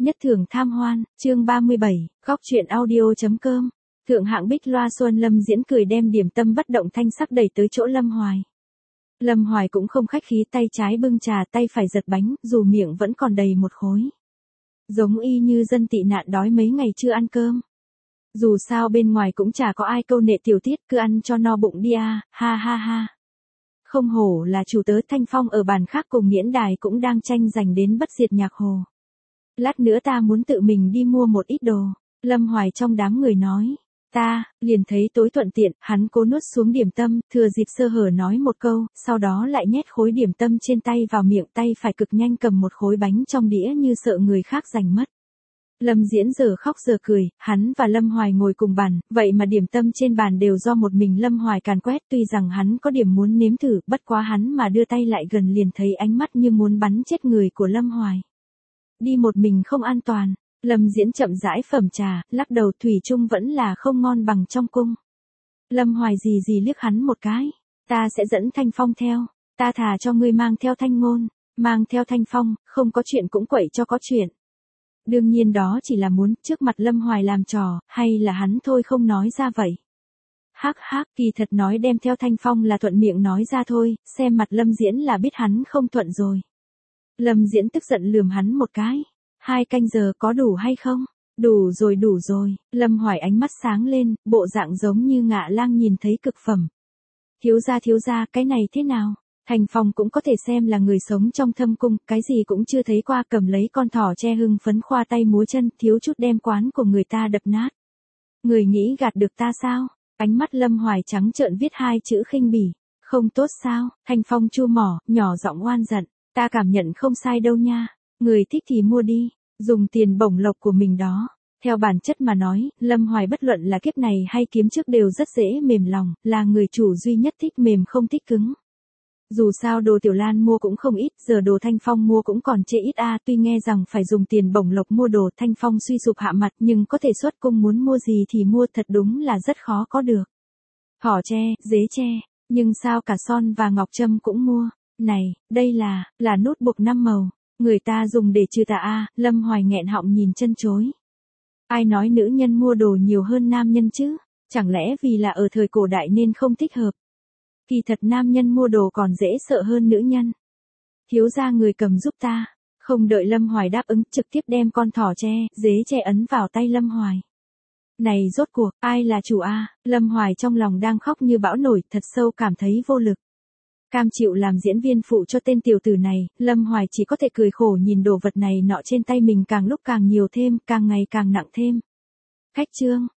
Nhất thưởng tham hoan, chương 37, góc truyện audio.com. Thượng hạng bích loa xuân Lâm Diễn cười đem điểm tâm bất động thanh sắc đẩy tới chỗ Lâm Hoài. Lâm Hoài cũng không khách khí, tay trái bưng trà tay phải giật bánh, dù miệng vẫn còn đầy một khối. Giống y như dân tị nạn đói mấy ngày chưa ăn cơm. Dù sao bên ngoài cũng chả có ai câu nệ tiểu tiết, cứ ăn cho no bụng đi à, ha ha ha. Không hổ là chủ tớ. Thanh Phong ở bàn khác cùng Nghiễn Đài cũng đang tranh giành đến bất diệt nhạc hồ. Lát nữa ta muốn tự mình đi mua một ít đồ. Lâm Hoài trong đám người nói. Ta, liền thấy tối thuận tiện, hắn cố nuốt xuống điểm tâm, thừa dịp sơ hở nói một câu, sau đó lại nhét khối điểm tâm trên tay vào miệng, tay phải cực nhanh cầm một khối bánh trong đĩa như sợ người khác giành mất. Lâm Diễn giờ khóc giờ cười, hắn và Lâm Hoài ngồi cùng bàn, vậy mà điểm tâm trên bàn đều do một mình Lâm Hoài càn quét, tuy rằng hắn có điểm muốn nếm thử, bất quá hắn mà đưa tay lại gần liền thấy ánh mắt như muốn bắn chết người của Lâm Hoài. Đi một mình không an toàn. Lâm Diễn chậm rãi phẩm trà, lắc đầu, thủy chung vẫn là không ngon bằng trong cung. Lâm Hoài gì liếc hắn một cái. Ta sẽ dẫn Thanh Phong theo. Ta thà cho ngươi mang theo Thanh Ngôn. Mang theo Thanh Phong, không có chuyện cũng quậy cho có chuyện. Đương nhiên đó chỉ là muốn trước mặt Lâm Hoài làm trò, hay là hắn thôi không nói ra vậy. Hắc hắc, kỳ thật nói đem theo Thanh Phong là thuận miệng nói ra thôi, xem mặt Lâm Diễn là biết hắn không thuận rồi. Lâm Diễn tức giận lườm hắn một cái. 2 canh giờ có đủ hay không? Đủ rồi. Lâm Hoài ánh mắt sáng lên, bộ dạng giống như ngạ lang nhìn thấy cực phẩm. Thiếu gia, cái này thế nào? Thanh Phong cũng có thể xem là người sống trong thâm cung, cái gì cũng chưa thấy qua, cầm lấy con thỏ tre hưng phấn khoa tay múa chân, thiếu chút đem quán của người ta đập nát. Người nghĩ gạt được ta sao? Ánh mắt Lâm Hoài trắng trợn viết 2 chữ khinh bỉ. Không tốt sao? Thanh Phong chua mỏ, nhỏ giọng oan giận. Ta cảm nhận không sai đâu nha. Người thích thì mua đi, dùng tiền bổng lộc của mình đó. Theo bản chất mà nói, Lâm Hoài bất luận là kiếp này hay kiếm trước đều rất dễ mềm lòng, là người chủ duy nhất thích mềm không thích cứng. Dù sao đồ Tiểu Lan mua cũng không ít, giờ đồ Thanh Phong mua cũng còn chê ít a. Tuy nghe rằng phải dùng tiền bổng lộc mua đồ, Thanh Phong suy sụp hạ mặt, nhưng có thể xuất cung muốn mua gì thì mua, thật đúng là rất khó có được. Thỏ tre, dế tre, nhưng sao cả son và ngọc trâm cũng mua. Này, đây là nút buộc 5 màu. Người ta dùng để trừ tà a. Lâm Hoài nghẹn họng nhìn chân chối. Ai nói nữ nhân mua đồ nhiều hơn nam nhân chứ? Chẳng lẽ vì là ở thời cổ đại nên không thích hợp? Kỳ thật nam nhân mua đồ còn dễ sợ hơn nữ nhân. Thiếu gia người cầm giúp ta. Không đợi Lâm Hoài đáp ứng, trực tiếp đem con thỏ tre, dế tre ấn vào tay Lâm Hoài. Này rốt cuộc, ai là chủ a? Lâm Hoài trong lòng đang khóc như bão nổi, thật sâu cảm thấy vô lực. Cam chịu làm diễn viên phụ cho tên tiểu tử này, Lâm Hoài chỉ có thể cười khổ nhìn đồ vật này nọ trên tay mình càng lúc càng nhiều thêm, càng ngày càng nặng thêm. Khách trương,